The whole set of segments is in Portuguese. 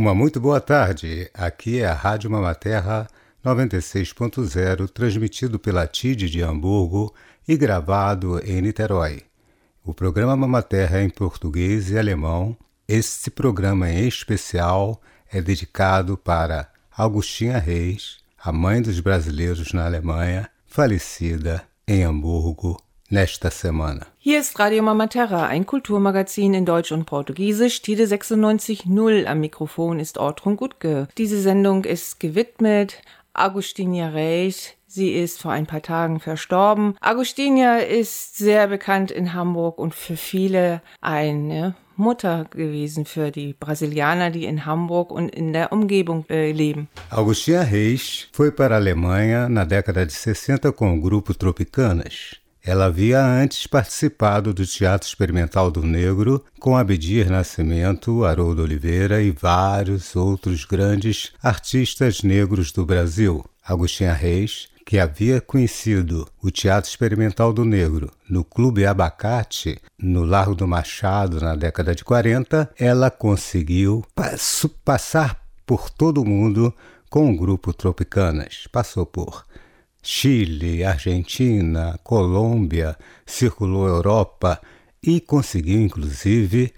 Uma muito boa tarde, aqui é a Rádio Mamaterra 96.0, transmitido pela TID de Hamburgo e gravado em Niterói. O programa Mamaterra é em português e alemão. Este programa em especial é dedicado para Augustinha Reis, a mãe dos brasileiros na Alemanha, falecida em Hamburgo nesta semana. Hier ist Radio Mamaterra, ein Kulturmagazin in Deutsch und Portugiesisch, TIDE 96.0. Am Mikrofon ist Ortrun Gutke. Diese Sendung ist gewidmet Augustinha Reis. Sie ist vor ein paar Tagen verstorben. Augustinha ist sehr bekannt in Hamburg und für viele eine Mutter gewesen für die Brasilianer, die in Hamburg und in der Umgebung leben. Augustinha Reis foi para a Alemanha na década de 60 com o grupo Tropicanas. Ela havia antes participado do Teatro Experimental do Negro com Abdir Nascimento, Haroldo Oliveira e vários outros grandes artistas negros do Brasil. Augustinha Reis, que havia conhecido o Teatro Experimental do Negro no Clube Abacate, no Largo do Machado, na década de 40, ela conseguiu passar por todo o mundo com o grupo Tropicanas. Passou por Chile, Argentina, Colômbia, circulou a Europa e conseguiu, inclusive,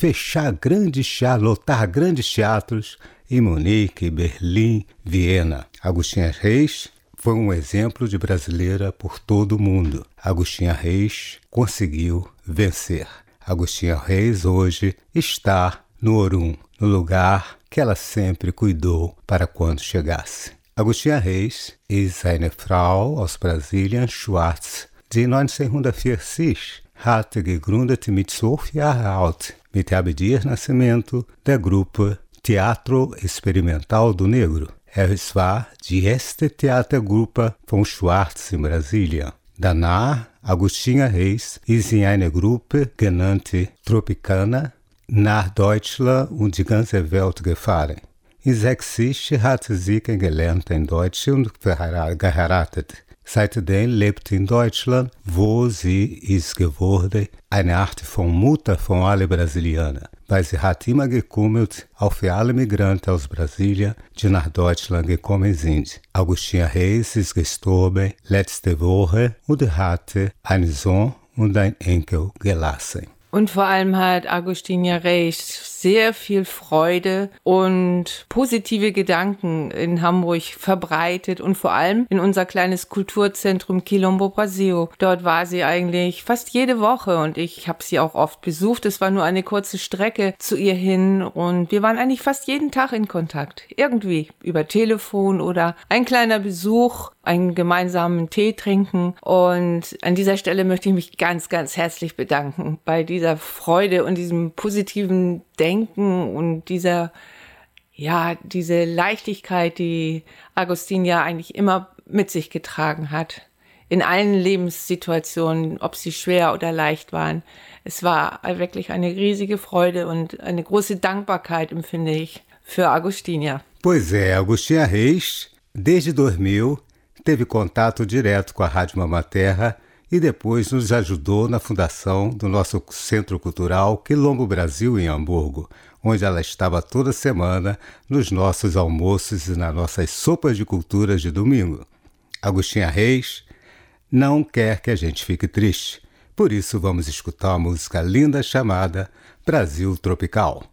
lotar grandes teatros em Munique, Berlim, Viena. Augustinha Reis foi um exemplo de brasileira por todo o mundo. Augustinha Reis conseguiu vencer. Augustinha Reis hoje está no Orum, no lugar que ela sempre cuidou para quando chegasse. Augustinha Reis ist eine Frau aus Brasilien, schwarz, die 1940 hatte gegründet mit 12 Jahren alt, mit Abdir Nascimento, der Gruppe Teatro Experimental do Negro. Es war die erste Theatergruppe von Schwarz in Brasilien. Danach, Augustinha Reis ist in eine Gruppe genannt Tropicana nach Deutschland und die ganze Welt gefahren. In 1960 hat sie kennengelernt in Deutschland und geheiratet. Seitdem lebt in Deutschland, wo sie ist geworden, eine Art von Mutter von allen Brasilianern, weil sie hat immer gekümmert auf alle Migranten aus Brasilien, die nach Deutschland gekommen sind. Augustinha Reis ist gestorben letzte Woche und hatte einen Sohn und einen Enkel gelassen. Und vor allem hat Augustinha Reis sehr viel Freude und positive Gedanken in Hamburg verbreitet und vor allem in unser kleines Kulturzentrum Quilombo Brasil. Dort war sie eigentlich fast jede Woche und ich habe sie auch oft besucht. Es war nur eine kurze Strecke zu ihr hin und wir waren eigentlich fast jeden Tag in Kontakt. Irgendwie über Telefon oder ein kleiner Besuch, einen gemeinsamen Tee trinken. Und an dieser Stelle möchte ich mich ganz, ganz herzlich bedanken bei dieser Freude und diesem positiven Denken und diese Leichtigkeit, die Augustinha eigentlich immer mit sich getragen hat. In allen Lebenssituationen, ob sie schwer oder leicht waren. Es war wirklich eine riesige Freude und eine große Dankbarkeit, empfinde ich, für Augustinha. Pois é, Augustinha Reis, desde 2000, teve contato direto com a Rádio Mamaterra e depois nos ajudou na fundação do nosso Centro Cultural Quilombo Brasil em Hamburgo, onde ela estava toda semana nos nossos almoços e nas nossas sopas de cultura de domingo. Augustinha Reis não quer que a gente fique triste, por isso vamos escutar uma música linda chamada Brasil Tropical.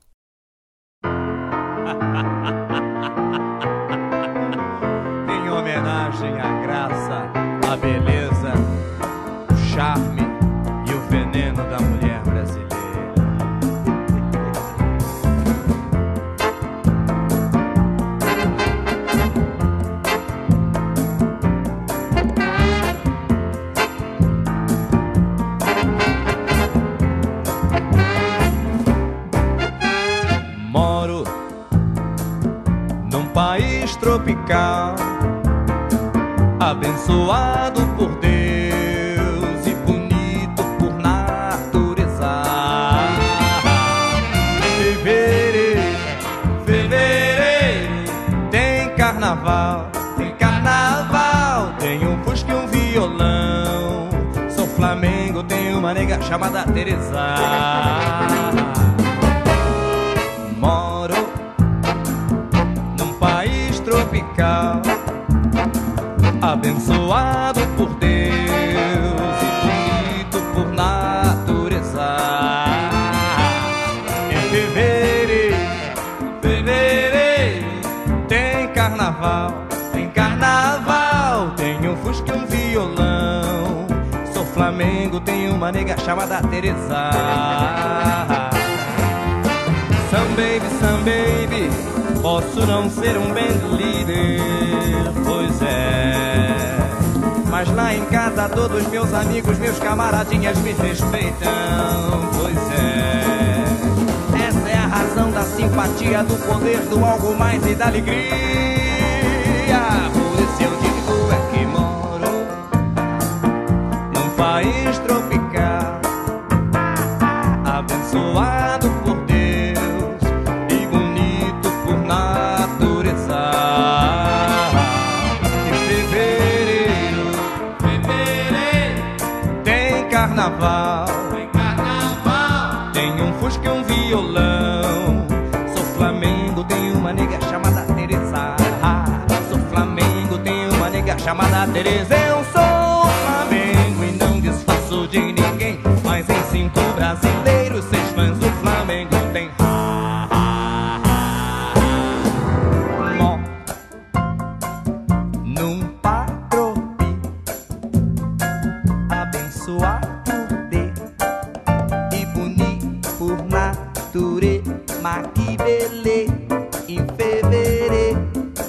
Em homenagem à graça, à beleza, o charme e o veneno da mulher brasileira. Moro num país tropical, abençoado por Deus e bonito por natureza. Fevereiro tem carnaval, tem um fusca e um violão. Sou Flamengo, tem uma nega chamada Teresa. Moro abençoado por Deus e bonito por natureza. Em fevereiro tem carnaval, tem um fusca e um violão. Sou Flamengo, tem uma nega chamada Teresa. Some baby, posso não ser um band leader, pois é, mas lá em casa todos meus amigos, meus camaradinhas me respeitam, pois é. Essa é a razão da simpatia, do poder, do algo mais e da alegria. Por isso eu digo é que moro num país tropical, abençoado por Deus e bonito por natureza. Em fevereiro tem carnaval, tem um fusca e um violão. Sou Flamengo, tem uma nega chamada Teresa. Sou Flamengo, tem uma nega chamada Teresa. Eu sou Flamengo e não disfarço de ninguém, mas em 5 brasileiros, 6 fãs do Flamengo tem. Mó num patropi, abençoado de e bonito por natureza. Mas que beleza, em fevereiro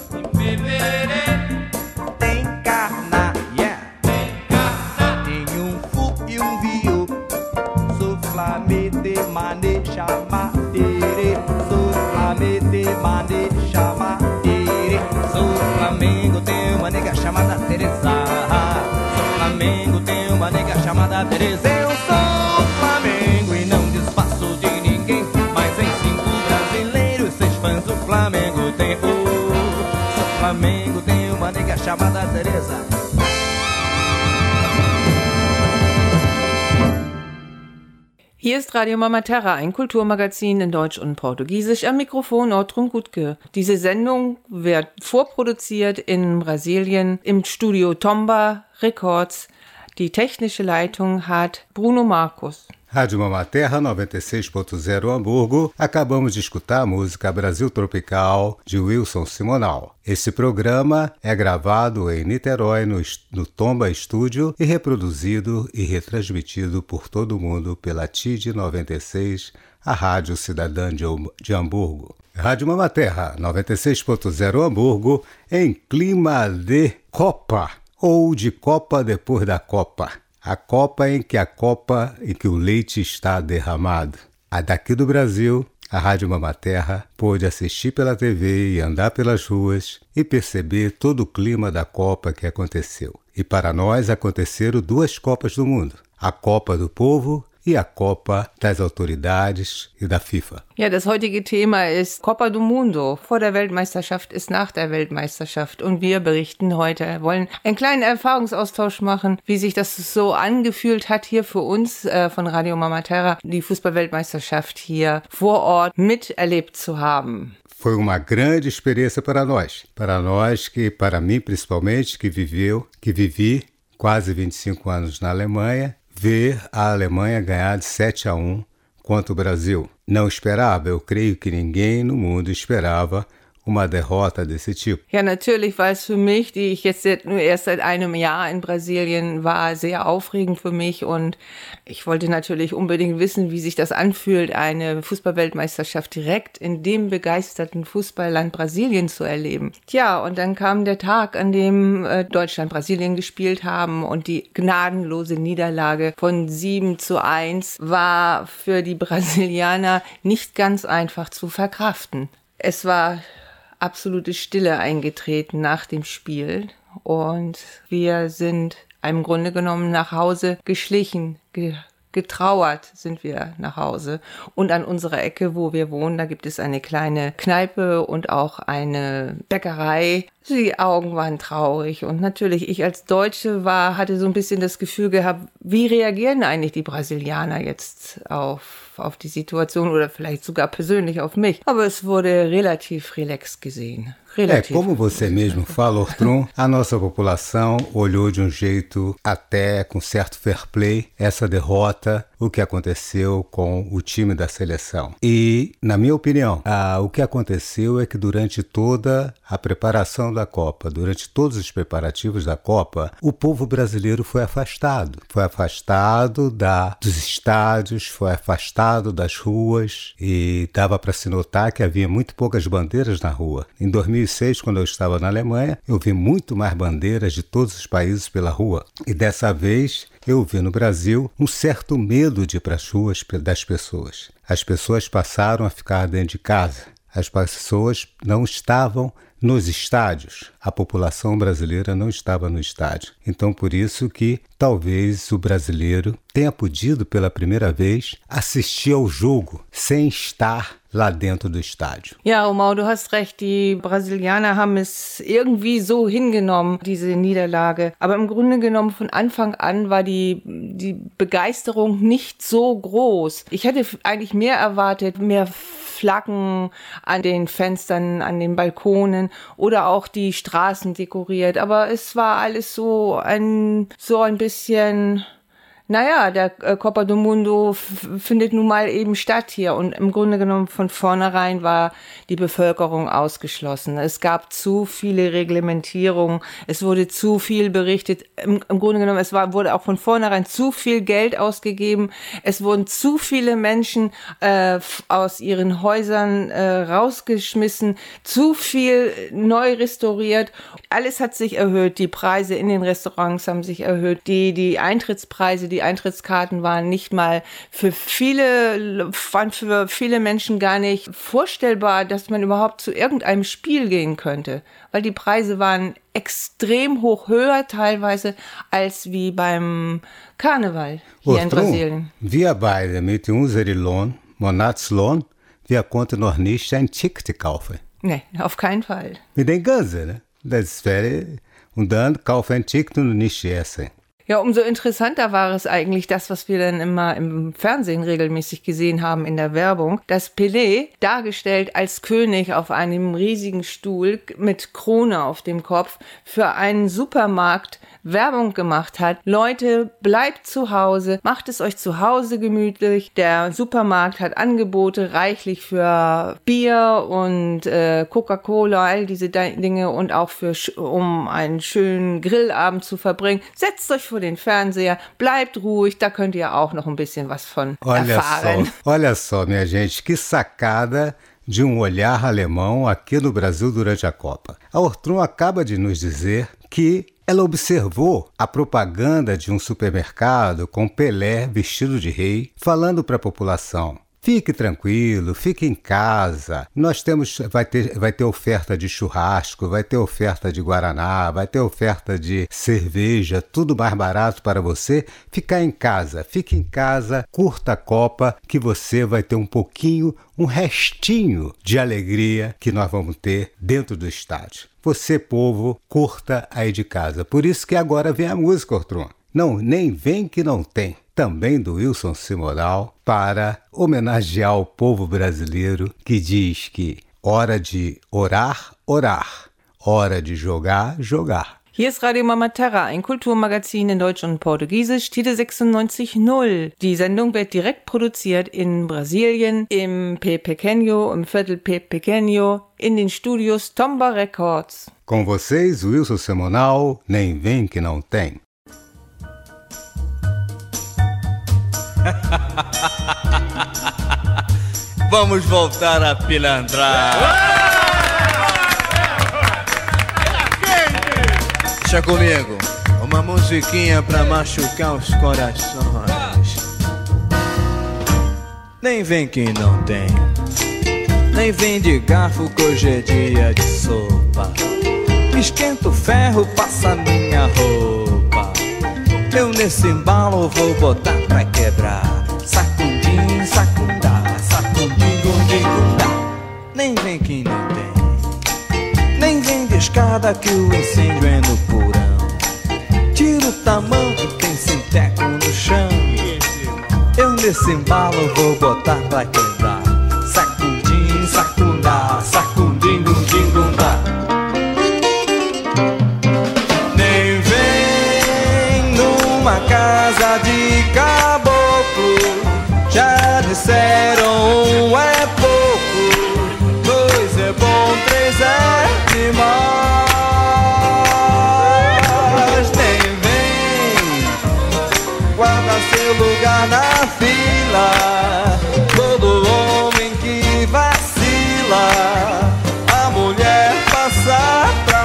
tem carna, yeah. Tem um fu e um viu. Sou Flamengo de mane chamatere. Sou Flamengo de mane chamatere. Sou Flamengo, tem uma nega chamada Teresa. Sou Flamengo, tem uma nega chamada Teresa. Eu sou Flamengo e não disfarço de ninguém, mas em 5 brasileiros, 6 fãs do Flamengo tem. Sou Flamengo, tem uma nega chamada Teresa. Hier ist Radio Mama Terra, ein Kulturmagazin in Deutsch und Portugiesisch. Am Mikrofon Ortrun Gutke. Diese Sendung wird vorproduziert in Brasilien im Studio Tomba Records. Die technische Leitung hat Bruno Marcos. Rádio Mama Terra 96.0 Hamburgo. Acabamos de escutar a música Brasil Tropical, de Wilson Simonal. Esse programa é gravado em Niterói, no Tomba Estúdio, e reproduzido e retransmitido por todo mundo pela TID 96, a Rádio Cidadã de Hamburgo. Rádio Mama Terra 96.0 Hamburgo, em clima de Copa, ou de Copa depois da Copa. A Copa em que o leite está derramado. A daqui do Brasil, a Rádio Mama Terra pôde assistir pela TV e andar pelas ruas e perceber todo o clima da Copa que aconteceu. E para nós aconteceram 2 Copas do Mundo. A Copa do Povo e a Copa das Autoridades e da FIFA. Ja, das heutige Thema ist Copa do Mundo. Vor der Weltmeisterschaft ist nach der Weltmeisterschaft. Und wir berichten heute, wollen einen kleinen Erfahrungsaustausch machen, wie sich das so angefühlt hat hier für uns von Radio Mama Terra, die Fußball-Weltmeisterschaft hier vor Ort miterlebt zu haben. Foi uma grande experiência para nós que, para mim principalmente, que vivi quase 25 anos na Alemanha, ver a Alemanha ganhar de 7-1 contra o Brasil. Não esperava, eu creio que ninguém no mundo esperava uma derrota desse tipo. Ja, natürlich war es für mich, die ich jetzt erst seit einem Jahr in Brasilien war, sehr aufregend für mich und ich wollte natürlich unbedingt wissen, wie sich das anfühlt, eine Fußball-Weltmeisterschaft direkt in dem begeisterten Fußballland Brasilien zu erleben. Tja, und dann kam der Tag, an dem Deutschland Brasilien gespielt haben und die gnadenlose Niederlage von 7-1 war für die Brasilianer nicht ganz einfach zu verkraften. Es war absolute Stille eingetreten nach dem Spiel und wir sind im Grunde genommen nach Hause geschlichen, getrauert sind wir nach Hause. Und an unserer Ecke, wo wir wohnen, da gibt es eine kleine Kneipe und auch eine Bäckerei. Die Augen waren traurig und natürlich ich als Deutsche hatte so ein bisschen das Gefühl gehabt, wie reagieren eigentlich die Brasilianer jetzt auf die Situation oder vielleicht sogar persönlich auf mich. Aber es wurde relativ relaxed gesehen. Como você mesmo fala, Ortrum, a nossa população olhou de um jeito até com certo fair play essa derrota, o que aconteceu com o time da seleção. E, na minha opinião, o que aconteceu é que durante toda a preparação da Copa, durante todos os preparativos da Copa, o povo brasileiro foi afastado. Foi afastado dos estádios, foi afastado das ruas e dava para se notar que havia muito poucas bandeiras na rua. Em 2006, quando eu estava na Alemanha, eu vi muito mais bandeiras de todos os países pela rua. E dessa vez eu vi no Brasil um certo medo de ir para as ruas das pessoas. As pessoas passaram a ficar dentro de casa. As pessoas não estavam nos estádios. A população brasileira não estava no estádio. Então, por isso que talvez o brasileiro tenha podido pela primeira vez assistir ao jogo sem estar lá dentro do estádio. Ja, Omar, du hast recht. Die Brasilianer haben es irgendwie so hingenommen, diese Niederlage. Aber im Grunde genommen von Anfang an war die Begeisterung nicht so groß. Ich hätte eigentlich mehr erwartet, mehr Flaggen an den Fenstern, an den Balkonen oder auch die Straßen dekoriert. Aber es war alles so ein bisschen... Naja, der Copa do Mundo findet nun mal eben statt hier und im Grunde genommen von vornherein war die Bevölkerung ausgeschlossen. Es gab zu viele Reglementierungen, es wurde zu viel berichtet. Im Grunde genommen, wurde auch von vornherein zu viel Geld ausgegeben. Es wurden zu viele Menschen aus ihren Häusern rausgeschmissen, zu viel neu restauriert. Alles hat sich erhöht, die Preise in den Restaurants haben sich erhöht, die Eintrittspreise, die Eintrittskarten waren nicht mal für viele Menschen gar nicht vorstellbar, dass man überhaupt zu irgendeinem Spiel gehen könnte, weil die Preise waren extrem hoch, höher teilweise als wie beim Karneval hier in Brasilien. Wir beide mit unserem Lohn, Monatslohn, wir konnten noch nicht ein Ticket kaufen. Nee, auf keinen Fall. Mit den Ganzen, ne? Das wäre, und dann kaufen ein Ticket und nicht essen. Ja, umso interessanter war es eigentlich das, was wir dann immer im Fernsehen regelmäßig gesehen haben in der Werbung, dass Pelé, dargestellt als König auf einem riesigen Stuhl mit Krone auf dem Kopf, für einen Supermarkt Werbung gemacht hat. Leute, bleibt zu Hause, macht es euch zu Hause gemütlich. Der Supermarkt hat Angebote reichlich für Bier und Coca-Cola, all diese Dinge und auch um einen schönen Grillabend zu verbringen. Setzt euch vor den Fernseher, bleibt ruhig, da könnt ihr auch noch ein bisschen was von erfahren. Olha só, minha gente, que sacada de olhar alemão aqui no Brasil durante a Copa. A Ortrum acaba de nos dizer que ela observou a propaganda de supermercado com Pelé vestido de rei, falando para a população: fique tranquilo, fique em casa. Vai ter oferta de churrasco, vai ter oferta de guaraná, vai ter oferta de cerveja, tudo mais barato para você ficar em casa. Fique em casa, curta a Copa, que você vai ter um restinho de alegria que nós vamos ter dentro do estádio. Você, povo, curta aí de casa. Por isso que agora vem a música, Ortrum. Não, nem vem que não tem. Também do Wilson Simonal, para homenagear o povo brasileiro que diz que hora de orar, orar, hora de jogar, jogar. Hier ist Radio Mama Terra, ein Kulturmagazin in Deutsch und Portugiesisch, Tide 96.0. Die Sendung wird direkt produziert in Brasilien, im P. Pequeno, im Viertel P. Pequeno, in den Studios Tomba Records. Com vocês, Wilson Simonal, nem vem que não tem. Vamos voltar a pilantrar. Deixa comigo, uma musiquinha pra machucar os corações. Nem vem que não tem, nem vem de garfo que hoje é dia de sopa. Esquenta o ferro, passa minha roupa. Eu nesse embalo vou botar pra quebrar. Sacundim, sacundá, sacundim, gundim, gundá. Nem vem que não tem, nem vem de escada Hora que o incêndio é no porão, tira o tamanco, tem sinteco no chão. Eu nesse embalo vou botar pra quebrar. Sacudim, sacundá, sacundim, dundim, dundá. Nem vem numa casa de caboclo. Já disseram um é pouco, dois é bom, três é demais. Nem vem, guarda seu lugar na fila. Todo homem que vacila, a mulher passa pra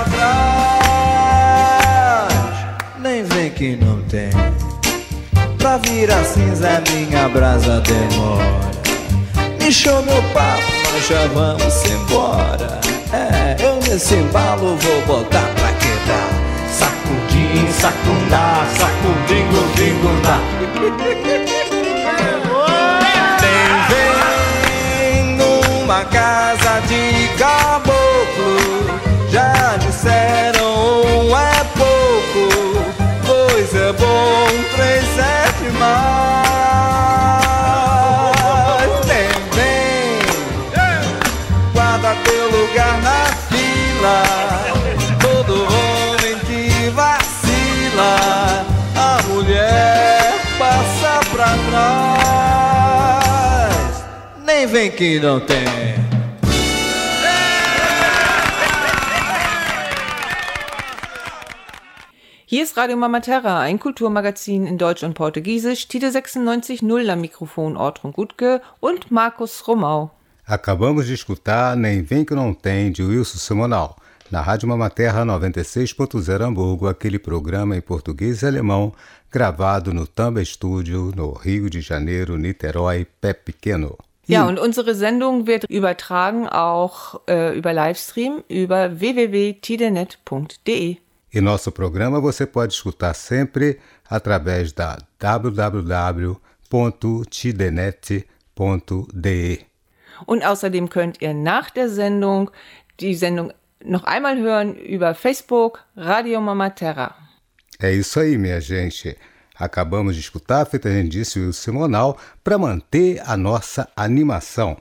trás. Nem vem que não tem, pra virar cinza minha brasa demora. Me show meu papo, nós já vamos embora. Eu nesse embalo vou botar pra quebrar. Sacudim, sacundá, sacudim, gundim, gundá. Nem vem numa casa de caboclo. Já disseram um é pouco, dois é bom, três é demais. Nem vem, guarda teu lugar na fila. Todo homem que vacila, a mulher passa pra trás. Nem vem que não tem. Hier ist Radio Mama Terra, ein Kulturmagazin in Deutsch und Portugiesisch. Tide 96.0 am Mikrofon Ortrun Gutke und Markus Romau. Acabamos de escutar Nem Vem Que Não Tem, de Wilson Simonal, na Rádio Mama Terra 96.0 Hamburgo, aquele programa em português e alemão, gravado no Tamba Studio, no Rio de Janeiro, Niterói, Pé Pequeno. Ja, und unsere Sendung wird übertragen auch über Livestream über www.tidenet.de. E nosso programa você pode escutar sempre através da www.tidenet.de. Und außerdem könnt ihr nach der Sendung die Sendung noch einmal hören über Facebook Radio Mama Terra. É isso aí, minha gente. Acabamos de escutar, feito a gente disse, o Simonal, para manter a nossa animação.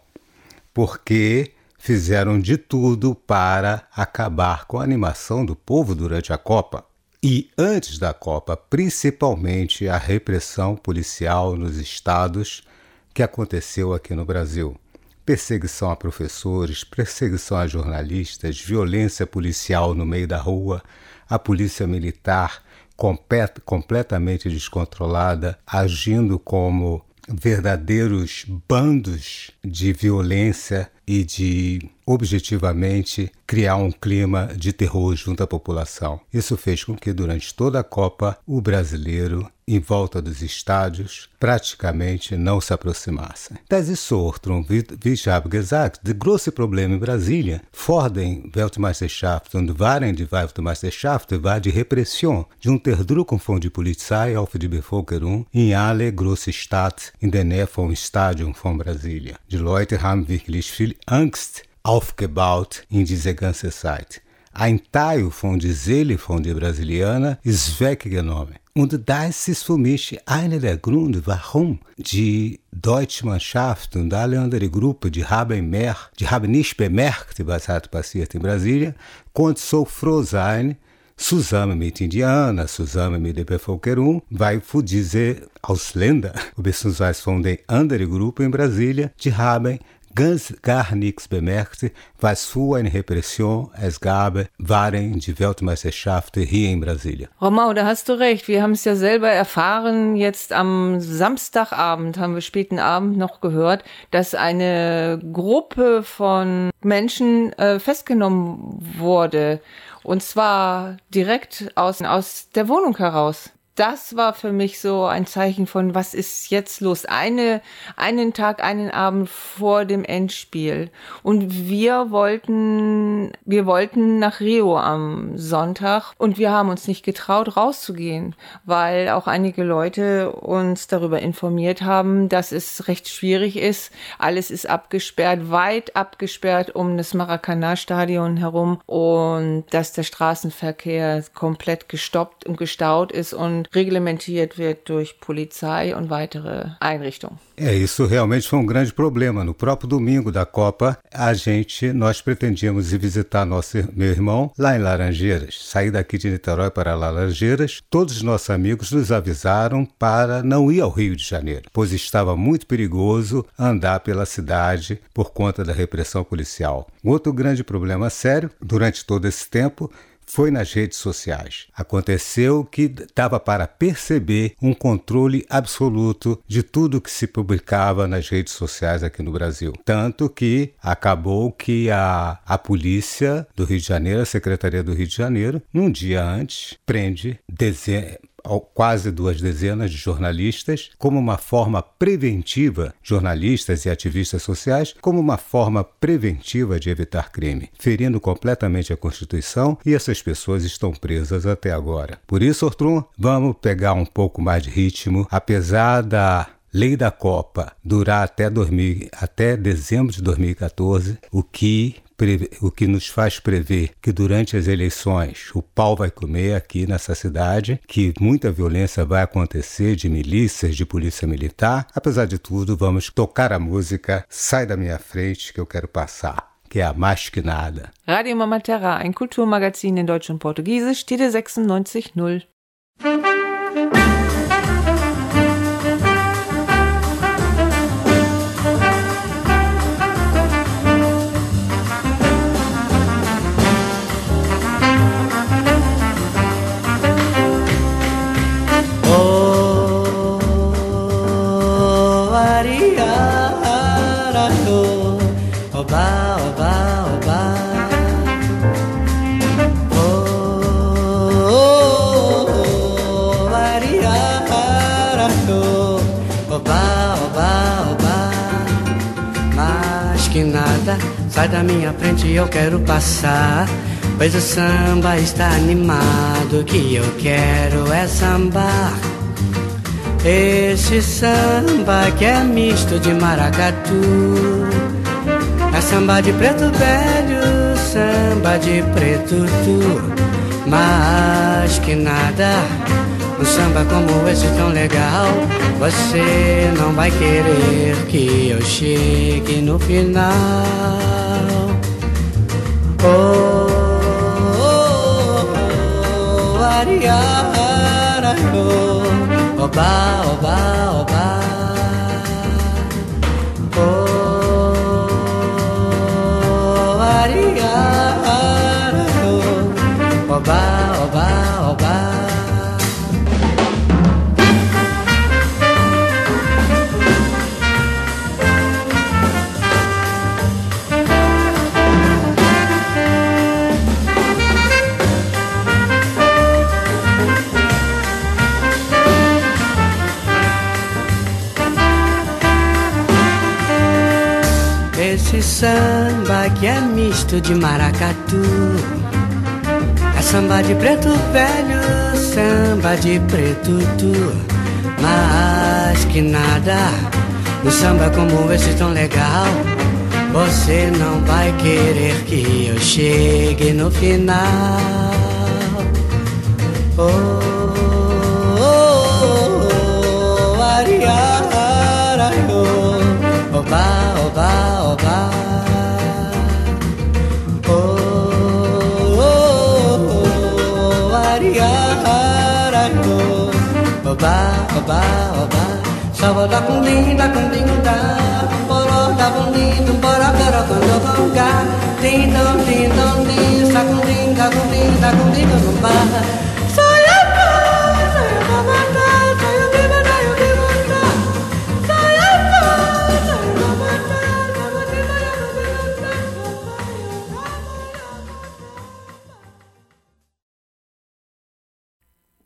Porque fizeram de tudo para acabar com a animação do povo durante a Copa. E antes da Copa, principalmente a repressão policial nos estados que aconteceu aqui no Brasil. Perseguição a professores, perseguição a jornalistas, violência policial no meio da rua, a polícia militar completamente descontrolada, agindo como verdadeiros bandos de violência e de, objetivamente, criar um clima de terror junto à população. Isso fez com que, durante toda a Copa, o brasileiro, em volta dos estádios, praticamente não se aproximasse. Das ist so, wie ich habe gesagt, die große Probleme in Brasilien vor den Weltmeisterschaften und während die Weltmeisterschaften war die Repression de Unterdrückung von der Polizei auf die Bevölkerung in alle große Städte in der Nähe vom Stadion von Brasília. Die Leute haben wirklich viel Angst aufgebaut in dieser ganzen Zeit. Ein Teil von der Seele von der Brasilianer ist weggenommen. Und das ist für mich einer der Gründe, warum die deutsche Mannschaft und alle anderen Gruppen, die haben nicht bemerkt, was hat passiert in Brasília, konnten so froh sein, zusammen mit Indianern, zusammen mit der Bevölkerung, weil für diese Ausländer, beziehungsweise von den anderen Gruppen in Brasília, die haben ganz gar nichts bemerkt, was für eine Repression es gab während die Weltmeisterschaften hier in Brasília. Romau, da hast du recht. Wir haben es ja selber erfahren. Jetzt am Samstagabend, haben wir späten Abend noch gehört, dass eine Gruppe von Menschen festgenommen wurde. Und zwar direkt aus der Wohnung heraus. das war für mich so ein Zeichen von, was ist jetzt los? Einen Tag, einen Abend vor dem Endspiel. Und wir wollten nach Rio am Sonntag und wir haben uns nicht getraut, rauszugehen, weil auch einige Leute uns darüber informiert haben, dass es recht schwierig ist. Alles ist abgesperrt, weit abgesperrt um das Maracanã-Stadion herum und dass der Straßenverkehr komplett gestoppt und gestaut ist und reglementiert wird durch Polizei und weitere Einrichtungen. Isso realmente foi um grande problema. No próprio domingo da Copa, nós pretendíamos ir visitar meu irmão lá em Laranjeiras. Sair daqui de Niterói para Laranjeiras, todos os nossos amigos nos avisaram para não ir ao Rio de Janeiro, pois estava muito perigoso andar pela cidade por conta da repressão policial. Outro grande problema sério, durante todo esse tempo, foi nas redes sociais. Aconteceu que dava para perceber um controle absoluto de tudo que se publicava nas redes sociais aqui no Brasil. Tanto que acabou que a polícia do Rio de Janeiro, a Secretaria do Rio de Janeiro, num dia antes, prende quase 2 dezenas de jornalistas como uma forma preventiva, jornalistas e ativistas sociais, como uma forma preventiva de evitar crime, ferindo completamente a Constituição, e essas pessoas estão presas até agora. Por isso, Ortrum, vamos pegar um pouco mais de ritmo, apesar da Lei da Copa durar até dezembro de 2014, o que nos faz prever que durante as eleições o pau vai comer aqui nessa cidade, que muita violência vai acontecer de milícias, de polícia militar. Apesar de tudo, vamos tocar a música Sai da Minha Frente, que eu quero passar, que é a Mais Que Nada. Radio Mama Terra, ein Kulturmagazin in Deutsch und Portugiesisch, Stille 96.0. Sai da minha frente, eu quero passar, pois o samba está animado, o que eu quero é sambar. Esse samba que é misto de maracatu, é samba de preto velho, samba de preto tu. Mas que nada, um samba como esse tão legal, você não vai querer que eu chegue no final. Oh, oh, oh, ariara, oh, oba, oba, oba. Oh, ariara, oh, oba, oba, oba. Esse samba que é misto de maracatu, é samba de preto velho, samba de preto tu. Mas que nada, um samba como esse tão legal, você não vai querer que eu chegue no final. Oh, oh, oh, ariara, oh, oba, oba, oba. Oh, oh, oh, ariara, oh, oba, oba, oba. Saba da cundim, da, boro da cundim, bora, bora, quando vonga. Din, dom, din, sa cundim, da cundim, bumba.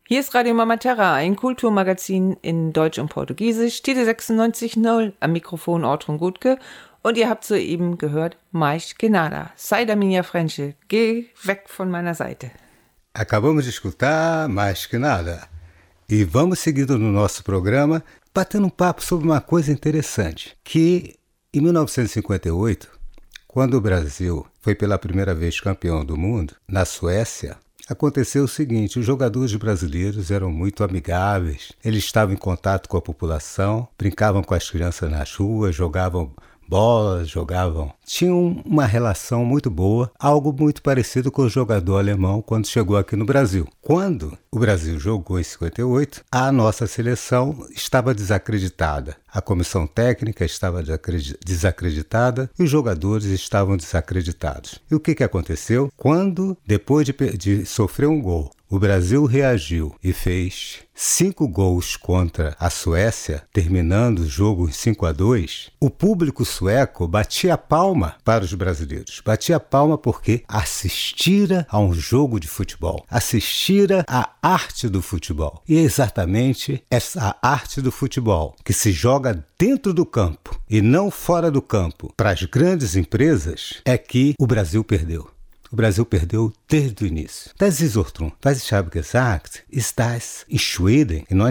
Hier ist Radio Mama Terra, ein Kulturmagazin in Deutsch und Portugiesisch, Tide 96.0, am Mikrofon Ortrun Gutke. Und ihr habt soeben gehört, Mais que nada, sai da minha frente, geh weg von meiner Seite. Acabamos de escutar Mais que nada. E vamos seguindo no nosso programa, batendo um papo sobre uma coisa interessante, que em 1958, quando o Brasil foi pela primeira vez campeão do mundo, na Suécia, aconteceu o seguinte: os jogadores brasileiros eram muito amigáveis, eles estavam em contato com a população, brincavam com as crianças nas ruas, jogavam bola, tinham uma relação muito boa, algo muito parecido com o jogador alemão quando chegou aqui no Brasil. Quando o Brasil jogou em 58, a nossa seleção estava desacreditada. A comissão técnica estava desacreditada e os jogadores estavam desacreditados. E o que aconteceu? Quando, depois de sofrer um gol, o Brasil reagiu e fez 5 gols contra a Suécia, terminando o jogo em 5-2, o público sueco batia palma para os brasileiros. Batia palma porque assistira a um jogo de futebol, assistira à arte do futebol. E é exatamente essa arte do futebol que se joga dentro do campo e não fora do campo para as grandes empresas é que o Brasil perdeu. O Brasil perdeu desde o início. Das ist Ortrun, was ich habe gesagt, ist, dass in Schweden in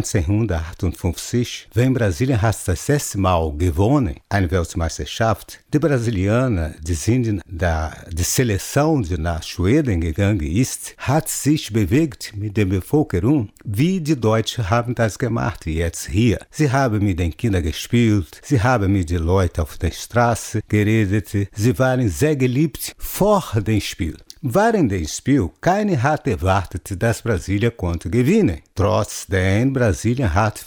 1958, wenn Brasilien hat das erste Mal gewonnen, eine Weltmeisterschaft, die Brasilianer, die Seleção, die nach Schweden gegangen ist, hat sich bewegt mit der Bevölkerung, wie die Deutschen haben das gemacht jetzt hier. Sie haben mit den Kindern gespielt, sie haben mit den Leuten auf der Straße geredet, sie waren sehr geliebt vor dem Spiel. Während dem Spiel, keiner hat erwartet, dass Brasilien konnte gewinnen. Trotzdem, Brasilien hat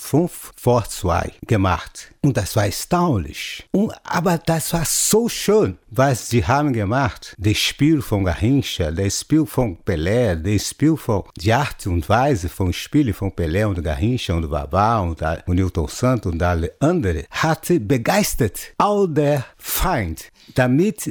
5-2 gemacht. Und das war erstaunlich. Aber das war so schön, was sie haben gemacht. Das Spiel von Garrincha, das Spiel von Pelé, das Spiel von die Art und Weise vom Spiel von Pelé und Garrincha und Vavá und Newton Santos und alle anderen hat begeistert all der Feind. Damit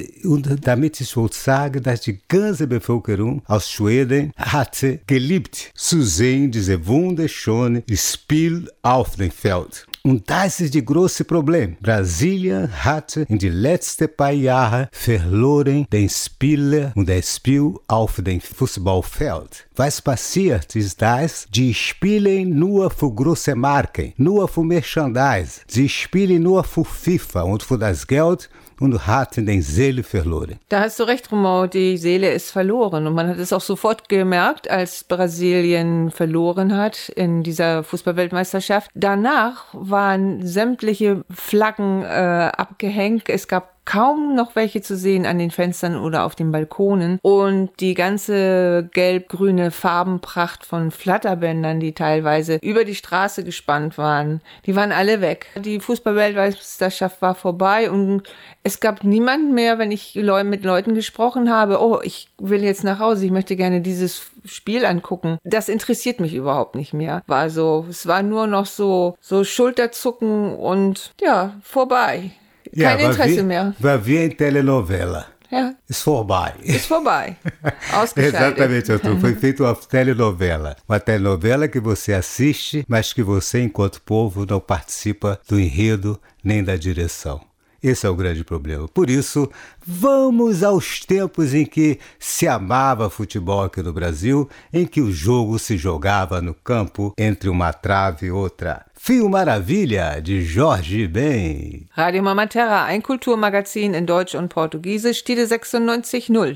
ich wollte sagen, dass die ganze Bevölkerung aus Schweden hatte geliebt zu sehen, diese wunderschöne Spiel auf dem Feld. Und das ist das große Problem. Brasilien hat in den letzten paar Jahren verloren den Spieler und das Spiel auf dem Fußballfeld. Was passiert ist, dass die spielen nur für große Marken, nur für Merchandise. Sie spielen nur für FIFA und für das Geld und hatten den Seele verloren. Da hast du recht, Romão, die Seele ist verloren. Und man hat es auch sofort gemerkt, als Brasilien verloren hat in dieser Fußballweltmeisterschaft. Danach waren sämtliche Flaggen abgehängt. Es gab kaum noch welche zu sehen an den Fenstern oder auf den Balkonen. Und die ganze gelb-grüne Farbenpracht von Flatterbändern, die teilweise über die Straße gespannt waren, die waren alle weg. Die Fußballweltmeisterschaft war vorbei und es gab niemanden mehr, wenn ich mit Leuten gesprochen habe, oh, ich will jetzt nach Hause, ich möchte gerne dieses Spiel angucken. Das interessiert mich überhaupt nicht mehr. Es war nur noch so Schulterzucken und ja, vorbei. Kein Interesse mehr. Vai ver em telenovela. Ja. Ist vorbei. Ist vorbei. Ausgeschaltet. Exatamente, Arthur. Foi feita uma telenovela. Uma telenovela que você assiste, mas que você, enquanto povo, não participa do enredo nem da direção. Esse é o grande problema. Por isso, vamos aos tempos em que se amava futebol aqui no Brasil, em que o jogo se jogava no campo entre uma trave e outra. Fio Maravilha, de Jorge Ben. Radio Mama Terra, ein Kulturmagazin in Deutsch und Portugiesisch, Tide 96.0.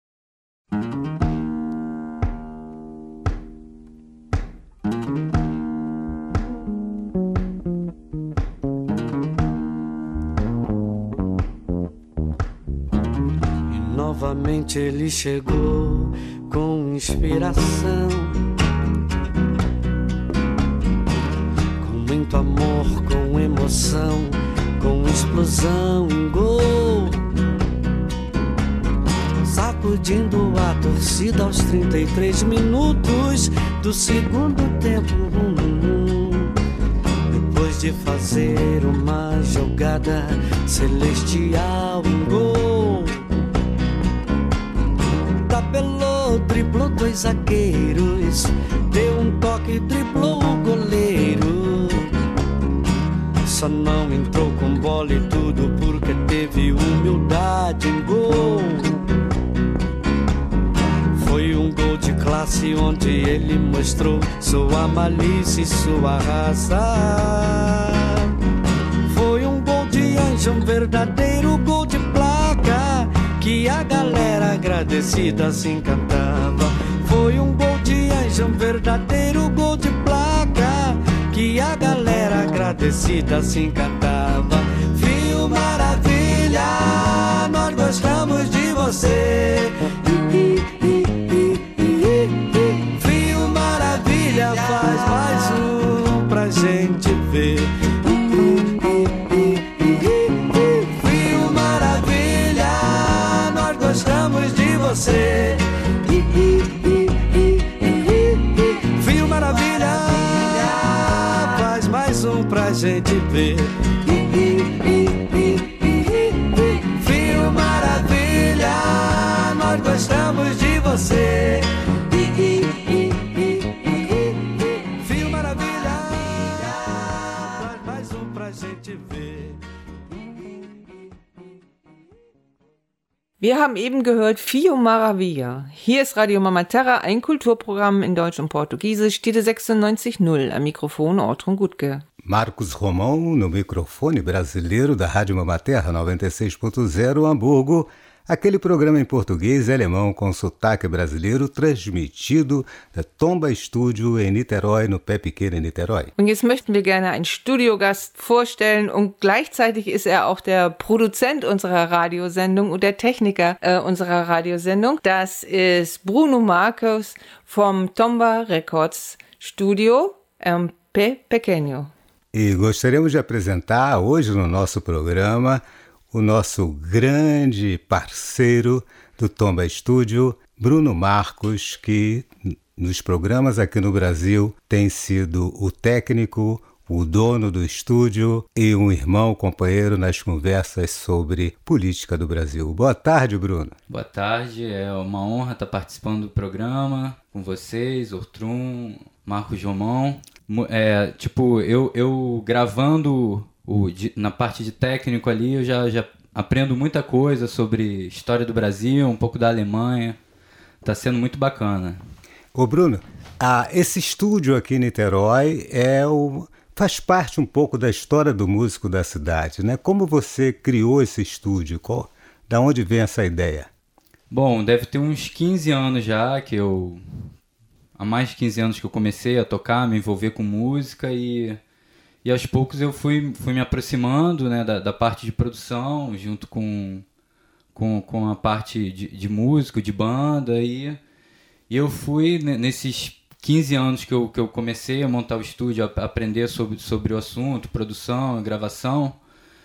Novamente ele chegou com inspiração, com muito amor, com emoção, com explosão, um gol, sacudindo a torcida aos 33 minutos do segundo tempo. Depois de fazer uma jogada celestial, um gol, tabelou, driblou dois zagueiros, deu um toque driblou o goleiro. Só não entrou com bola e tudo porque teve humildade em gol. Foi um gol de classe onde ele mostrou sua malícia e sua raça. Foi um gol de anjo, um verdadeiro gol de placa, que a galera agradecida se encantava. Foi um gol de anjo, um verdadeiro gol de placa, que a galera agradecida se encantava. Fio Maravilha, nós gostamos de você. Fio Maravilha, faz mais um pra gente ver. Fio Maravilha, nós gostamos de você. Fio Maravilha, faz mais um pra gente ver. Fio Maravilha, nós gostamos de você. Fio Maravilha, faz mais um pra gente ver. Wir haben eben gehört Fio Maravilla. Hier ist Radio Mama Terra, ein Kulturprogramm in Deutsch und Portugiesisch, Stile 96.0, am Mikrofon Ortrun Gutke. Marcos Romão no microfone brasileiro da Rádio Mama Terra 96.0 Hamburgo, aquele programa em português e alemão com sotaque brasileiro transmitido da Tomba Studio in Niterói, no Pé Pequeno in Niterói. Und jetzt möchten wir gerne einen Studiogast vorstellen und gleichzeitig ist er auch der Produzent unserer Radiosendung und der Techniker unserer Radiosendung. Das ist Bruno Marcos vom Tomba Records Studio Pé Pequeno. E gostaríamos de apresentar hoje no nosso programa o nosso grande parceiro do Tomba Studio, Bruno Marcos, que nos programas aqui no Brasil tem sido o técnico, o dono do estúdio e um irmão companheiro nas conversas sobre política do Brasil. Boa tarde, Bruno. Boa tarde, é uma honra estar participando do programa com vocês, Ortrun, Marcos Romão. Eu gravando na parte de técnico ali, eu já aprendo muita coisa sobre história do Brasil, um pouco da Alemanha. Tá sendo muito bacana. Ô Bruno, esse estúdio aqui em Niterói faz parte um pouco da história do músico da cidade, né? Como você criou esse estúdio? Da onde vem essa ideia? Bom, deve ter uns 15 anos já há mais de 15 anos que eu comecei a tocar, me envolver com música e aos poucos eu fui me aproximando, né, da parte de produção, junto com a parte de músico, de banda, e eu fui, nesses 15 anos que eu comecei a montar o estúdio, a aprender sobre o assunto, produção, gravação,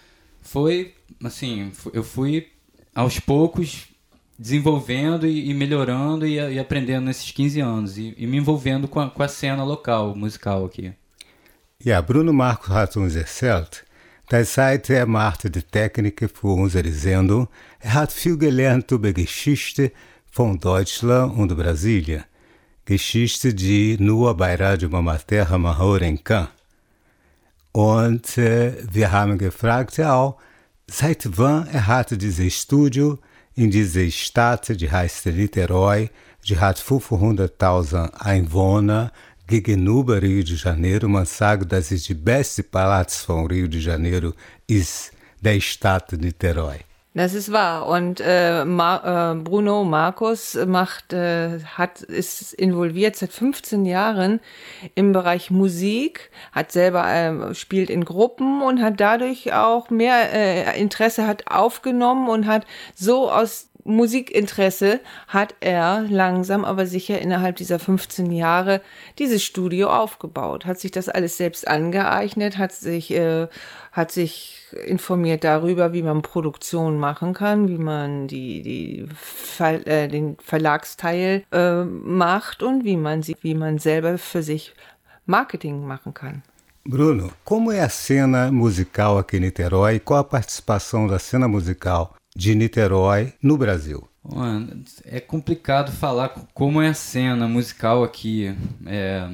eu fui aos poucos desenvolvendo e melhorando e aprendendo nesses 15 anos e me envolvendo com a cena local, musical aqui. Ja, Bruno Marcos hat uns erzählt, dass seit macht die Technik für unsere Sendung, hat viel gelernt über Geschichte von Deutschland und Brasília. Geschichte, die nur bei Radio Mama Terra man hören kann. Und wir haben gefragt auch, seit wann hat dieses Studio in dieser Stadt, die heißt Niterói, die hat 500.000 Einwohner, gegenüber Rio de Janeiro. Man sagt, dass es die beste Palast von Rio de Janeiro ist der Stadt Niterói. Das ist wahr. Und Bruno Marcos ist involviert seit 15 Jahren im Bereich Musik, hat selber spielt in Gruppen und hat dadurch auch mehr Interesse aufgenommen und hat so aus Musikinteresse hat er langsam aber sicher innerhalb dieser 15 Jahre dieses Studio aufgebaut, hat sich das alles selbst angeeignet, hat sich informiert darüber, wie man Produktion machen kann, wie man den Verlagsteil macht und wie man selber für sich Marketing machen kann. Bruno, como é a cena musical aqui em Niterói? Qual a participação da cena musical de Niterói no Brasil? É complicado falar como é a cena musical aqui.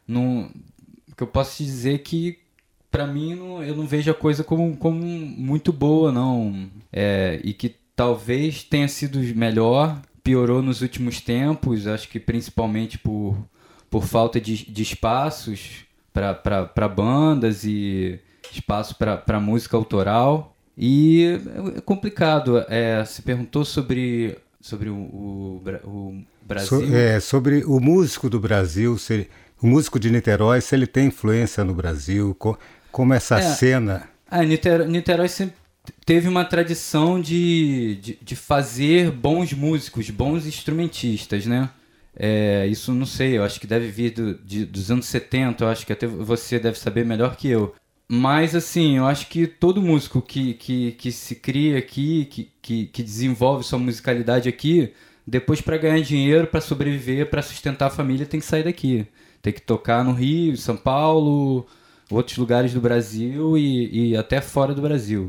que eu posso te dizer que, pra mim, eu não vejo a coisa como muito boa, não. E que talvez tenha sido melhor, piorou nos últimos tempos, acho que principalmente por falta de espaços para bandas e espaço para música autoral. E é complicado. Você perguntou sobre o Brasil. Sobre o músico do Brasil, o músico de Niterói, se ele tem influência no Brasil, como essa cena... Niterói sempre teve uma tradição de fazer bons músicos, bons instrumentistas, né? Isso não sei, eu acho que deve vir dos anos 70, eu acho que até você deve saber melhor que eu. Mas, assim, eu acho que todo músico que se cria aqui, que desenvolve sua musicalidade aqui, depois para ganhar dinheiro, para sobreviver, para sustentar a família, tem que sair daqui. Tem que tocar no Rio, São Paulo, outros lugares do Brasil e até fora do Brasil.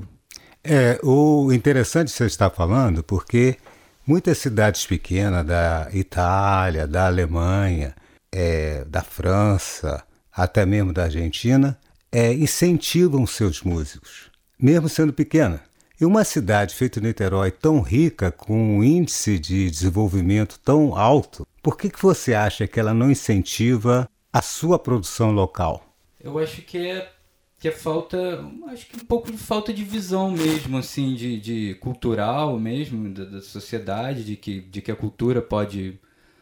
O interessante que você está falando, porque muitas cidades pequenas da Itália, da Alemanha, da França, até mesmo da Argentina, incentivam seus músicos, mesmo sendo pequena. E uma cidade feita em Niterói tão rica, com um índice de desenvolvimento tão alto, por que você acha que ela não incentiva a sua produção local? Eu acho que é falta, acho que um pouco de falta de visão mesmo, assim, de cultural mesmo, da sociedade, de que a cultura pode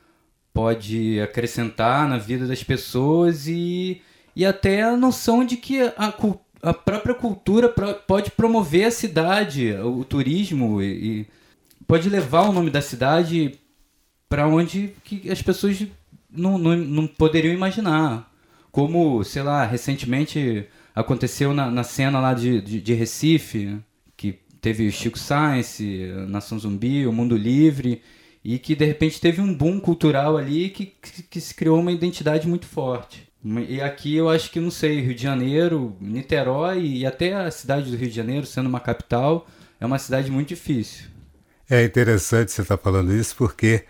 acrescentar na vida das pessoas e até a noção de que a própria cultura pode promover a cidade, o turismo, e pode levar o nome da cidade para onde que as pessoas não poderiam imaginar. Como, sei lá, recentemente aconteceu na cena lá de Recife, que teve o Chico Science, Nação Zumbi, o Mundo Livre, e que de repente teve um boom cultural ali que se criou uma identidade muito forte. E aqui eu acho que, não sei, Rio de Janeiro, Niterói e até a cidade do Rio de Janeiro, sendo uma capital, é uma cidade muito difícil. É interessante você estar falando isso, porque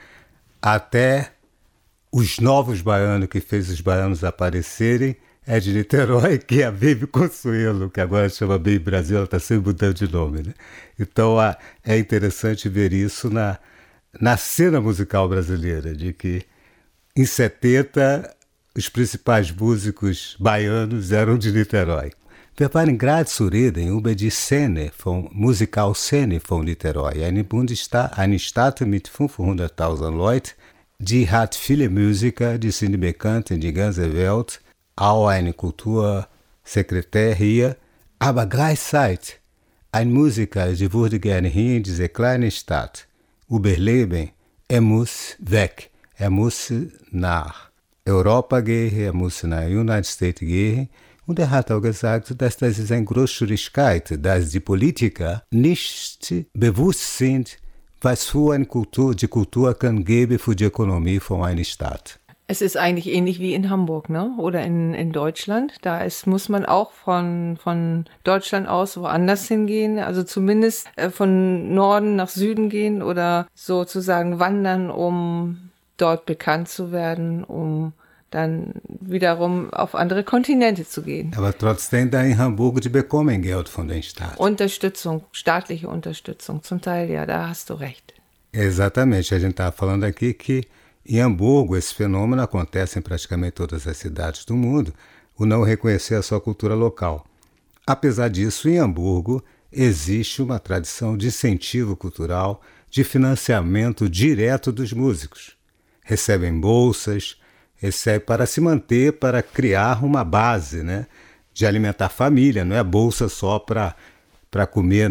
até os novos baianos que fez os baianos aparecerem é de Niterói, que é a Baby Consuelo, que agora chama Baby Brasil, ela está sempre mudando de nome, né? Então é interessante ver isso na cena musical brasileira, de que em 70 os principais músicos baianos eram de Niterói. Wir waren gerade zu reden über die Szene, Musikalszene von Niterói. Eine Stadt mit 500.000 Leuten, die hat viele Musiker, die sind bekannt in die ganze Welt, auch eine Kultursekretär hier, aber gleichzeitig ein Musiker, der würde gerne hier in diese kleine Stadt überleben, muss weg, muss nach Europa gehen, muss nach United States gehen. Und hat auch gesagt, dass das ist eine große Schwierigkeit, dass die Politiker nicht bewusst sind, was für eine Kultur kann geben für die Ökonomie von einer Stadt. Es ist eigentlich ähnlich wie in Hamburg, ne? Oder in Deutschland. Muss man auch von Deutschland aus woanders hingehen, also zumindest von Norden nach Süden gehen oder sozusagen wandern, um dort bekannt zu werden, um dann wiederum auf andere Kontinente zu gehen. Aber trotzdem da in Hamburg, die bekommen Geld von den Staaten. Unterstützung, staatliche Unterstützung, zum Teil, ja, da hast du recht. Exatamente, a gente estava falando aqui que em Hamburgo esse fenômeno acontece em praticamente todas as cidades do mundo, o não reconhecer a sua cultura local. Apesar disso, em Hamburgo existe uma tradição de incentivo cultural, de financiamento direto dos músicos. Recebem bolsas, para se manter, para criar uma base, né, de alimentar a família, não é bolsa só para comer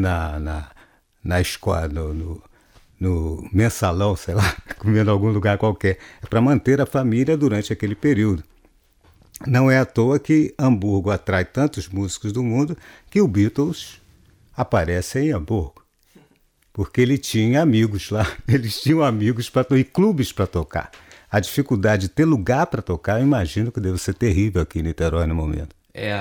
na escola, no mensalão, sei lá, comer em algum lugar qualquer. É para manter a família durante aquele período. Não é à toa que Hamburgo atrai tantos músicos do mundo que o Beatles aparece em Hamburgo. Porque ele tinha amigos lá, eles tinham amigos e clubes para tocar. A dificuldade de ter lugar para tocar, eu imagino que deve ser terrível aqui em Niterói no momento.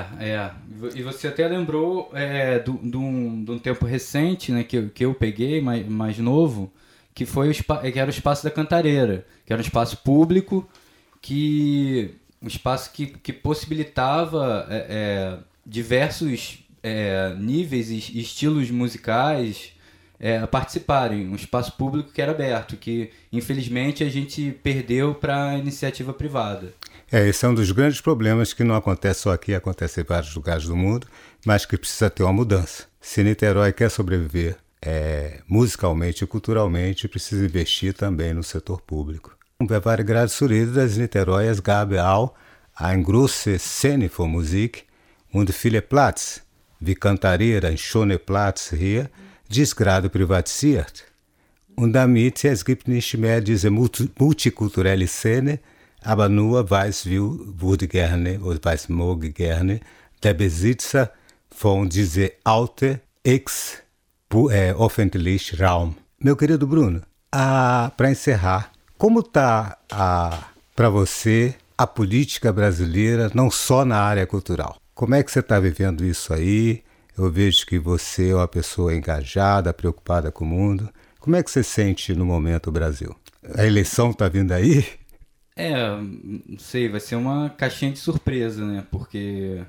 E você até lembrou de um tempo recente, né, que eu peguei, mais novo, que era o Espaço da Cantareira, que era um espaço público que um espaço que possibilitava diversos níveis e estilos musicais participarem. Um espaço público que era aberto, que infelizmente a gente perdeu para a iniciativa privada. Esse é um dos grandes problemas que não acontece só aqui, acontece em vários lugares do mundo, mas que precisa ter uma mudança. Se Niterói quer sobreviver musicalmente e culturalmente, precisa investir também no setor público. Wir waren gerade zu reden, dass in Niterói es gab auch eine große Szene von Musik und viele Platz, wie Cantareira, ein schöner Platz hier, die ist gerade privatisiert. Und damit es gibt nicht mehr diese multikulturelle Szene, aber nur würde gerne oder möge gerne der Besitzer von diesem alten öffentlichen Raum. Meu querido Bruno, para encerrar, como está para você a política brasileira, não só na área cultural? Como é que você está vivendo isso aí? Eu vejo que você é uma pessoa engajada, preocupada com o mundo. Como é que você sente no momento o Brasil? A eleição está vindo aí? Não sei, vai ser uma caixinha de surpresa, né? Porque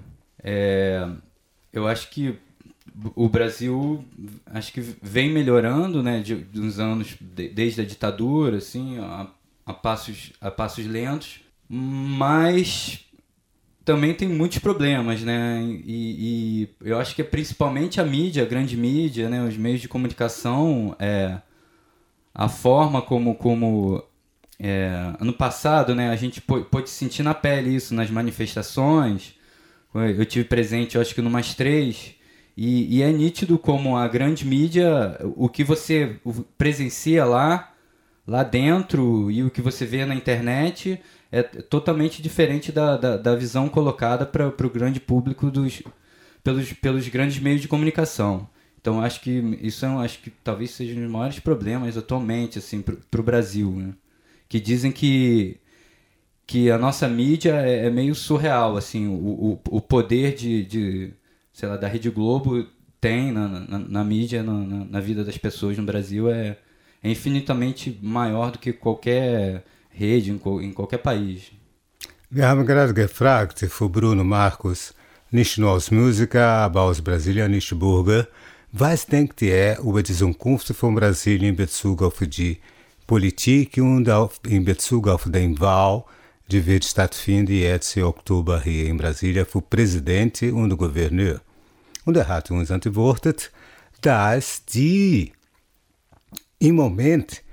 eu acho que o Brasil vem melhorando, né, uns anos desde a ditadura, assim, a passos lentos, mas também tem muitos problemas, né? E eu acho que é principalmente a mídia, a grande mídia, né, os meios de comunicação, a forma como ano passado, né, a gente pôde sentir na pele isso nas manifestações. Eu tive presente, eu acho que numas 3. E é nítido como a grande mídia, o que você presencia lá dentro e o que você vê na internet é totalmente diferente da visão colocada para o grande público pelos grandes meios de comunicação. Então acho que isso acho que talvez seja um dos maiores problemas atualmente assim, para o Brasil, né? Que dizem que a nossa mídia é meio surreal, assim, o poder sei lá, da Rede Globo tem na mídia, na vida das pessoas no Brasil é infinitamente maior do que qualquer rede em qualquer país. Wir haben gerade gefragt für Bruno Markus, nicht nur aus Musiker, aber aus brasilianischen Bürger, was denkt über die Zukunft von Brasilien in Bezug auf die Politik und in Bezug auf den Wahl, die wird stattfinden jetzt im Oktober hier in Brasília für Präsident und Gouverneur. Und hat uns antwortet, dass die im Moment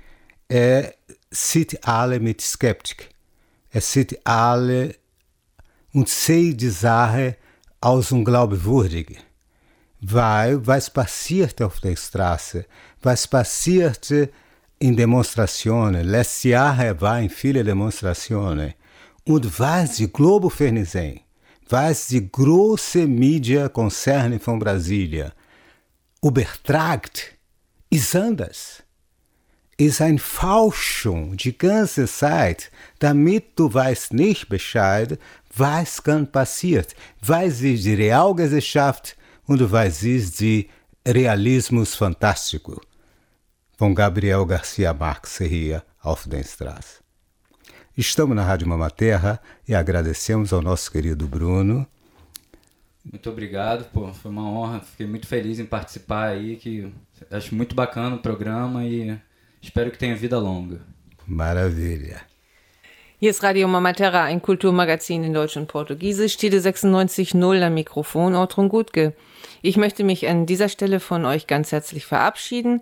sind alle mit Skeptik. Es sind alle und sehen die Sache aus unglaubwürdig. Weil was passiert auf der Straße, was passiert in Demonstrationen, letztes Jahr war in viele Demonstrationen, und was die Globo Fernsehen, was die große Mediakonzerne von Brasília übertragt, ist anders. Ist ein Fauschung die ganze Zeit, damit du weißt nicht Bescheid, was kann passiert, was ist die Realgesellschaft und was ist die Realismus Fantástico, von Gabriel Garcia Marques hier auf der Straße. Estamos na Rádio Mama Terra e agradecemos ao nosso querido Bruno. Muito obrigado, foi uma honra, fiquei muito feliz em participar aí, que acho muito bacana o programa e espero que tenha vida longa. Maravilha. Hier ist Radio Mama Terra, ein Kulturmagazin in Deutsch und Portugiesisch, steht 96.0 am Mikrofon, Ortrun Gutke. Ich möchte mich an dieser Stelle von euch ganz herzlich verabschieden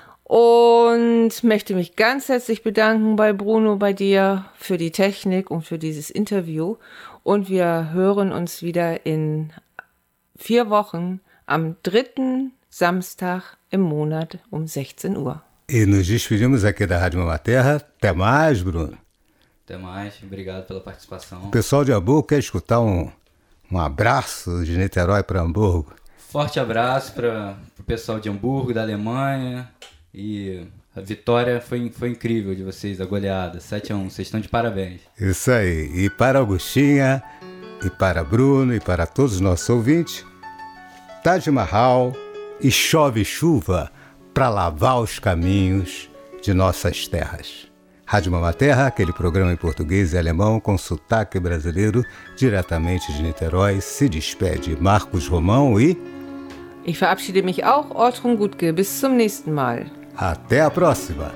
und möchte mich ganz herzlich bedanken bei Bruno, bei dir für die Technik und für dieses Interview. Und wir hören uns wieder in 4 Wochen am 3. Samstag im Monat um 16 Uhr. E nos despedimos aqui da Rádio Mama Terra. Até mais, Bruno. Até mais, obrigado pela participação. O pessoal de Hamburgo quer escutar um abraço de Niterói para Hamburgo. Forte abraço para o pessoal de Hamburgo, da Alemanha. E a vitória foi incrível de vocês, a goleada, 7-1, vocês estão de parabéns. Isso aí, e para Augustinha, e para Bruno, e para todos os nossos ouvintes, Taj Mahal e chove chuva para lavar os caminhos de nossas terras. Rádio Mama Terra, aquele programa em português e alemão com sotaque brasileiro, diretamente de Niterói, se despede Marcos Romão e... Ich verabschiede mich auch, Ortrun Gutke. Bis zum nächsten Mal. Até a próxima!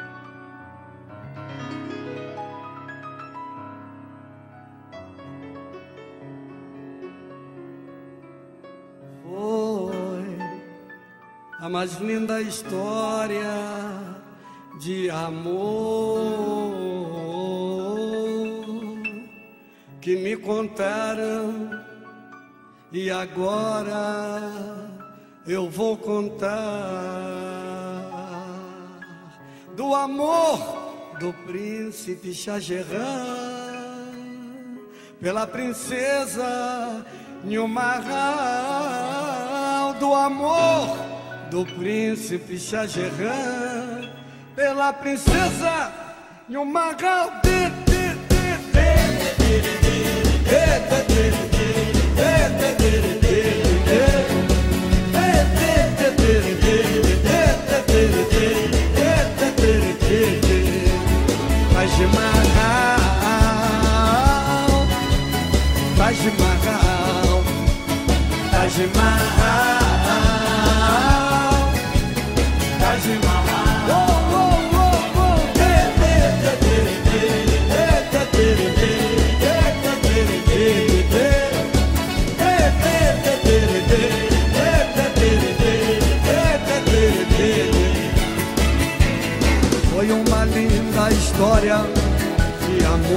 Foi a mais linda história de amor que me contaram e agora eu vou contar do amor do príncipe Shah Jahan pela princesa Nilmahal, do amor do príncipe Shah Jahan pela princesa Nilmahal. Taj Mahal, Taj Mahal, Taj Mahal, Taj Mahal. Oh, oh, oh, oh. Foi uma linda história de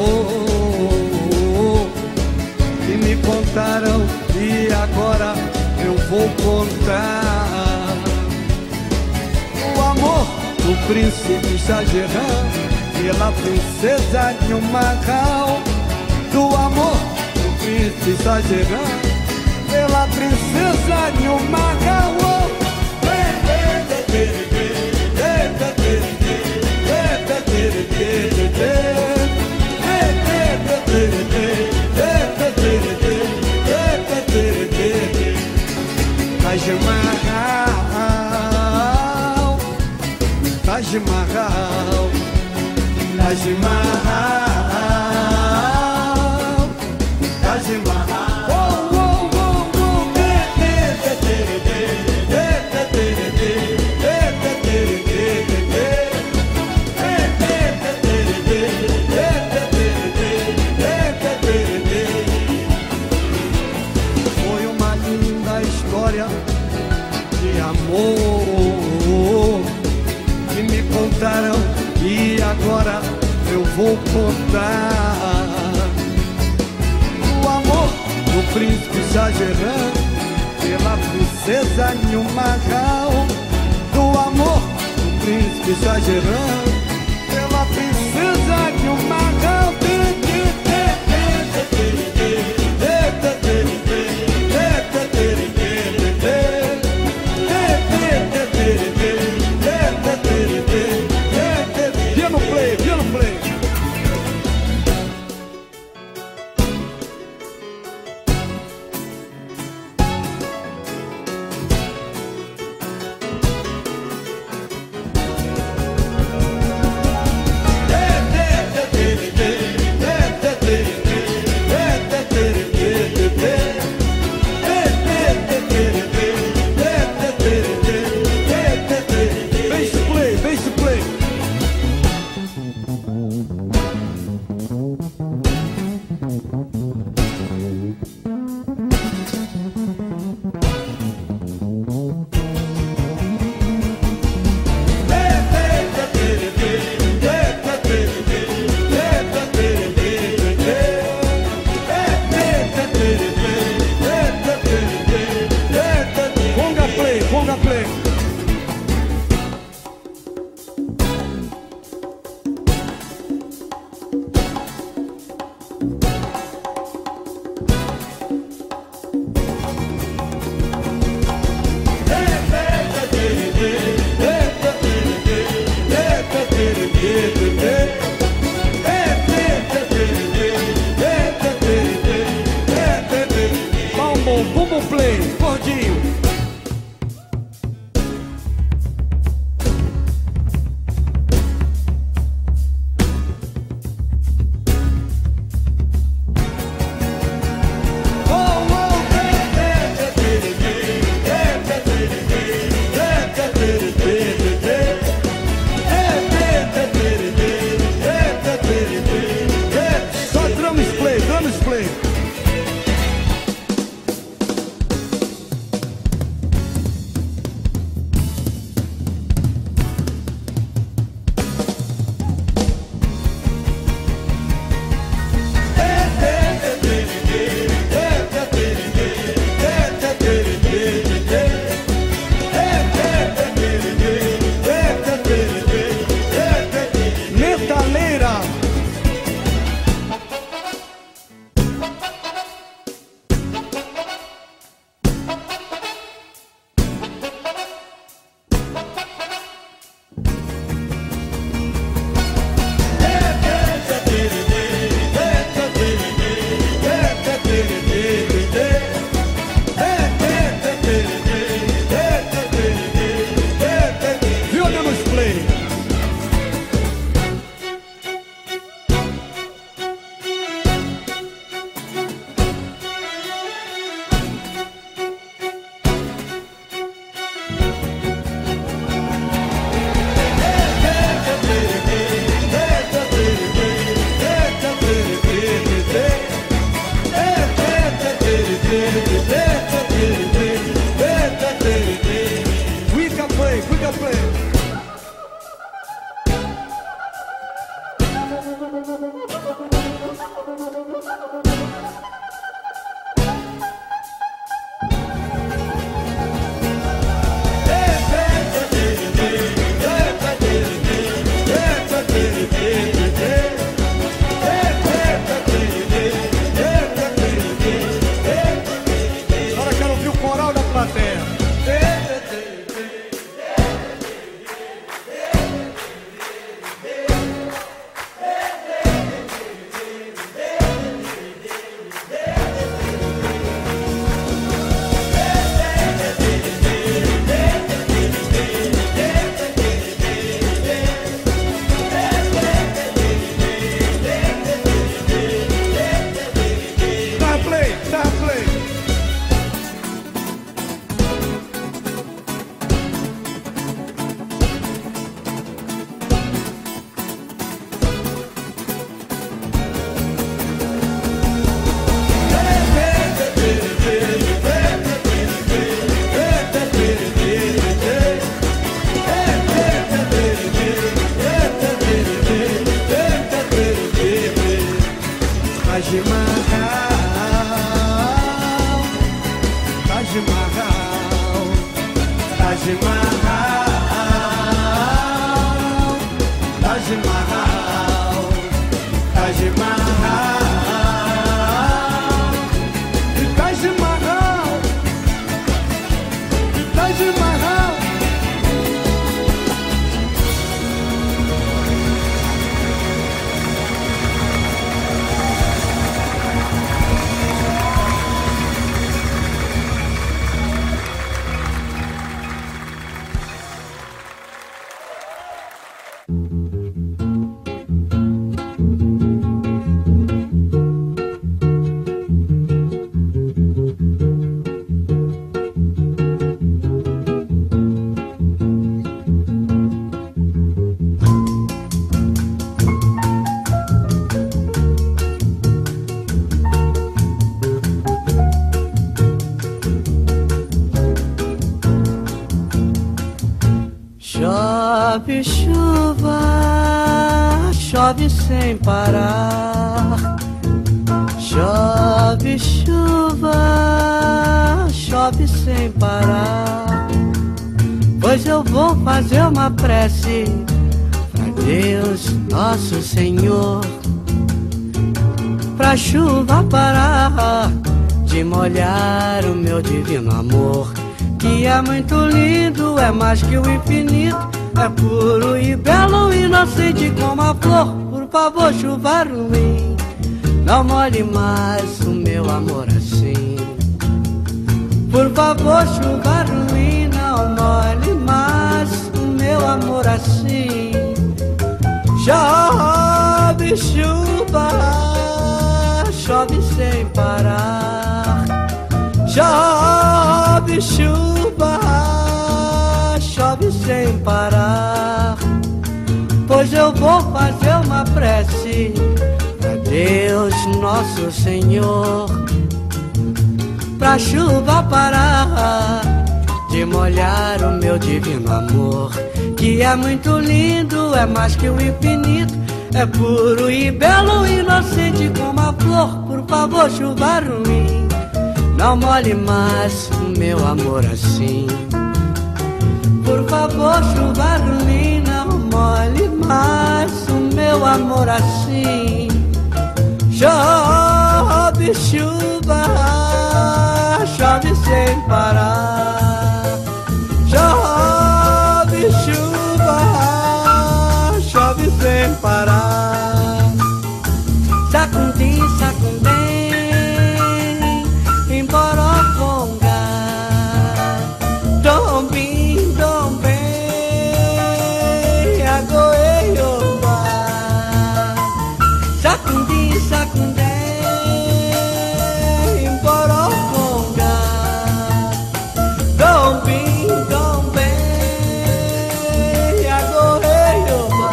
amor que me contaram e agora eu vou contar. O amor do príncipe Shah Jahan pela princesa Nilmahal, do amor do príncipe Shah Jahan pela princesa Nilmahal. Taj Mahal, Taj Mahal, Taj Mahal, Taj Mahal. Oh, oh, oh, oh. Foi uma linda história de amor que me contaram e agora eu vou contar. O amor do príncipe Shah Jahan pela princesa Nilmahal, do amor do príncipe Shah Jahan pela princesa Nilmahal. Piano play. Bass to play. Conga play. Bumbo play, gordinho. Chove chuva, chove sem parar. Chove chuva, chove sem parar. Pois eu vou fazer uma prece pra Deus nosso Senhor, pra chuva parar de molhar o meu divino amor, que é muito lindo, é mais que o infinito, é puro e belo, inocente como a flor. Por favor, chuva ruim, não molhe mais o meu amor assim. Por favor, chuva ruim, não molhe mais o meu amor assim. Chove chuva, chove sem parar. Chove chuva, chove sem parar. Pois eu vou fazer uma prece pra Deus nosso Senhor, pra chuva parar de molhar o meu divino amor, que é muito lindo, é mais que o infinito, é puro e belo, inocente como a flor. Por favor, chuva ruim, não molhe mais o meu amor assim. Por favor, chuva ruim, não molhe mais o meu amor assim. Chove chuva, chove sem parar. Chove chuva, chove sem parar. Sacundim, sacundim, emboroconga. Dombim, dombim, agoeiomba. Sacundim, sacundim, emboroconga. Dombim, dombim, agoeiomba.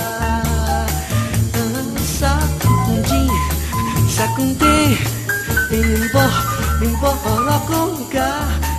Sacundim, sacundim, emboroconga.